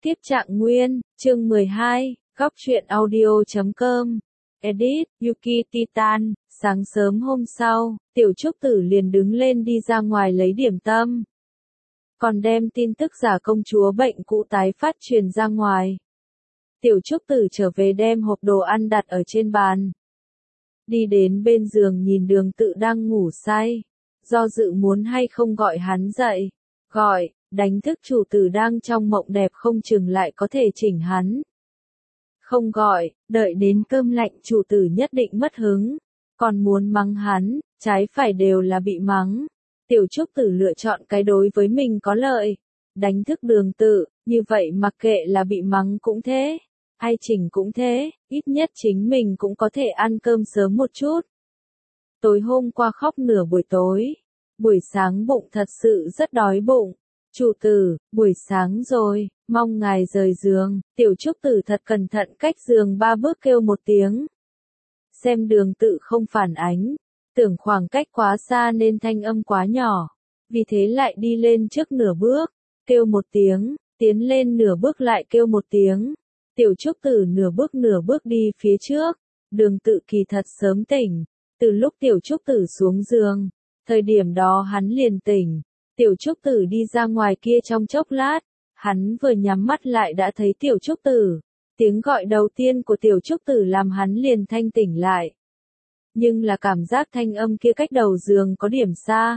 Tiếp trạng nguyên, chương 12, góc truyện audio.com. Edit, Yuki Titan. Sáng sớm hôm sau, Tiểu Trúc Tử liền đứng lên đi ra ngoài lấy điểm tâm. Còn đem tin tức giả công chúa bệnh cũ tái phát truyền ra ngoài. Tiểu Trúc Tử trở về đem hộp đồ ăn đặt ở trên bàn. Đi đến bên giường nhìn Đường Tự đang ngủ say. Do dự muốn hay không gọi hắn dậy. Gọi, đánh thức chủ tử đang trong mộng đẹp không chừng lại có thể chỉnh hắn. Không gọi, đợi đến cơm lạnh chủ tử nhất định mất hứng. Còn muốn mắng hắn, trái phải đều là bị mắng. Tiểu Trúc Tử lựa chọn cái đối với mình có lợi. Đánh thức Đường Tự, như vậy mặc kệ là bị mắng cũng thế. Ai chỉnh cũng thế, ít nhất chính mình cũng có thể ăn cơm sớm một chút. Tối hôm qua khóc nửa buổi tối. Buổi sáng bụng thật sự rất đói bụng. Chủ tử, buổi sáng rồi, mong ngài rời giường. Tiểu Trúc Tử thật cẩn thận cách giường 3 bước kêu một tiếng. Xem Đường Tự không phản ánh. Tưởng khoảng cách quá xa nên thanh âm quá nhỏ. Vì thế lại đi lên trước nửa bước. Kêu một tiếng, tiến lên nửa bước lại kêu một tiếng. Tiểu Trúc Tử nửa bước đi phía trước. Đường Tự kỳ thật sớm tỉnh. Từ lúc Tiểu Trúc Tử xuống giường, thời điểm đó hắn liền tỉnh. Tiểu Trúc Tử đi ra ngoài kia trong chốc lát, hắn vừa nhắm mắt lại đã thấy Tiểu Trúc Tử. Tiếng gọi đầu tiên của Tiểu Trúc Tử làm hắn liền thanh tỉnh lại. Nhưng là cảm giác thanh âm kia cách đầu giường có điểm xa.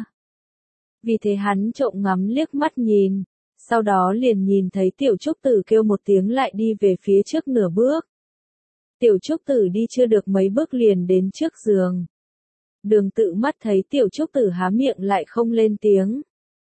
Vì thế hắn trộm ngắm liếc mắt nhìn, sau đó liền nhìn thấy Tiểu Trúc Tử kêu một tiếng lại đi về phía trước nửa bước. Tiểu Trúc Tử đi chưa được mấy bước liền đến trước giường. Đường Tự mắt thấy Tiểu Trúc Tử há miệng lại không lên tiếng,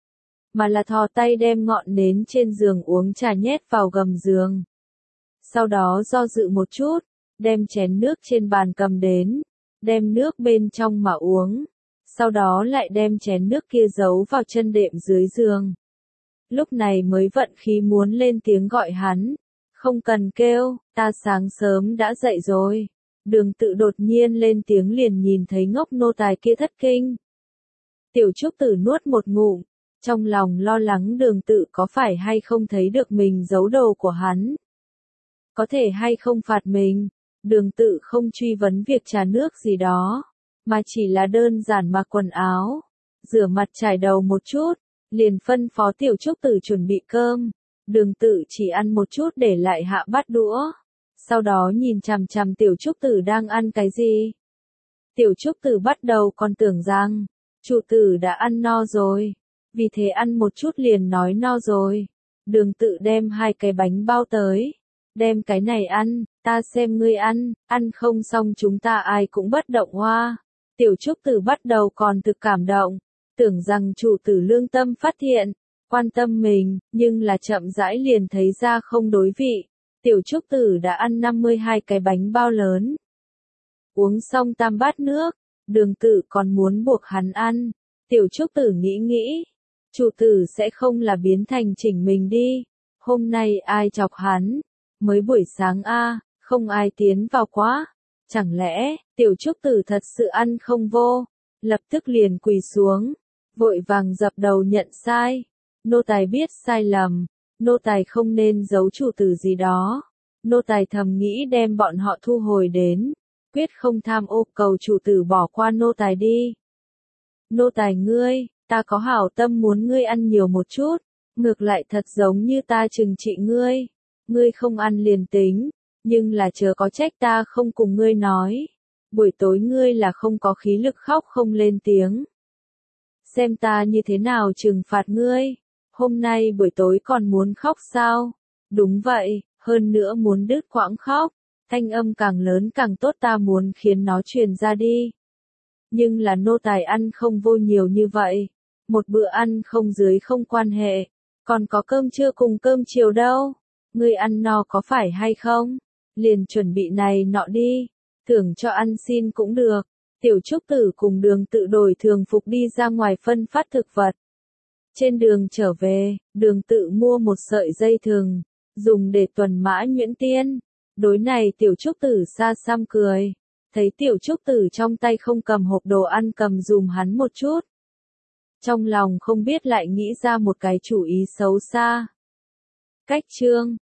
mà là thò tay đem ngọn nến trên giường uống trà nhét vào gầm giường. Sau đó do dự một chút, đem chén nước trên bàn cầm đến, đem nước bên trong mà uống, sau đó lại đem chén nước kia giấu vào chân đệm dưới giường. Lúc này mới vận khí muốn lên tiếng gọi hắn. Không cần kêu, ta sáng sớm đã dậy rồi. Đường Tự đột nhiên lên tiếng liền nhìn thấy ngốc nô tài kia thất kinh. Tiểu Trúc Tử nuốt một ngụm, trong lòng lo lắng Đường Tự có phải hay không thấy được mình giấu đồ của hắn. Có thể hay không phạt mình. Đường Tự không truy vấn việc trà nước gì đó, mà chỉ là đơn giản mặc quần áo, rửa mặt chải đầu một chút, liền phân phó Tiểu Trúc Tử chuẩn bị cơm. Đường Tự chỉ ăn một chút để lại hạ bát đũa. Sau đó nhìn chằm chằm Tiểu Trúc Tử đang ăn cái gì. Tiểu Trúc Tử bắt đầu còn tưởng rằng, chủ tử đã ăn no rồi. Vì thế ăn một chút liền nói no rồi. Đường Tự đem 2 cái bánh bao tới. Đem cái này ăn, ta xem ngươi ăn không xong chúng ta ai cũng bất động hoa. Tiểu Trúc Tử bắt đầu còn thực cảm động. Tưởng rằng chủ tử lương tâm phát hiện, quan tâm mình, nhưng là chậm rãi liền thấy ra không đối vị. Tiểu Trúc Tử đã ăn 52 cái bánh bao lớn. Uống xong tam bát nước, Đường Tự còn muốn buộc hắn ăn. Tiểu Trúc Tử nghĩ, chủ tử sẽ không là biến thành chỉnh mình đi. Hôm nay ai chọc hắn? Mới buổi sáng không ai tiến vào quá. Chẳng lẽ, Tiểu Trúc Tử thật sự ăn không vô? Lập tức liền quỳ xuống, vội vàng dập đầu nhận sai. Nô tài biết sai lầm, nô tài không nên giấu chủ tử gì đó. Nô tài thầm nghĩ đem bọn họ thu hồi đến, quyết không tham ô, cầu chủ tử bỏ qua nô tài đi. Nô tài ngươi, ta có hảo tâm muốn ngươi ăn nhiều một chút, ngược lại thật giống như ta trừng trị ngươi. Ngươi không ăn liền tính, nhưng là chớ có trách ta không cùng ngươi nói. Buổi tối ngươi là không có khí lực khóc không lên tiếng. Xem ta như thế nào trừng phạt ngươi. Hôm nay buổi tối còn muốn khóc sao? Đúng vậy, hơn nữa muốn đứt quãng khóc. Thanh âm càng lớn càng tốt, ta muốn khiến nó truyền ra đi. Nhưng là nô tài ăn không vô nhiều như vậy. Một bữa ăn không dưới không quan hệ. Còn có cơm trưa cùng cơm chiều đâu. Ngươi ăn no có phải hay không? Liền chuẩn bị này nọ đi. Thưởng cho ăn xin cũng được. Tiểu Trúc Tử cùng Đường Tự đổi thường phục đi ra ngoài phân phát thực vật. Trên đường trở về, Đường Tự mua một sợi dây thừng, dùng để tuần mã nhuyễn tiên. Đối này Tiểu Trúc Tử xa xăm cười. Thấy Tiểu Trúc Tử trong tay không cầm hộp đồ ăn cầm dùm hắn một chút. Trong lòng không biết lại nghĩ ra một cái chủ ý xấu xa. Cách chương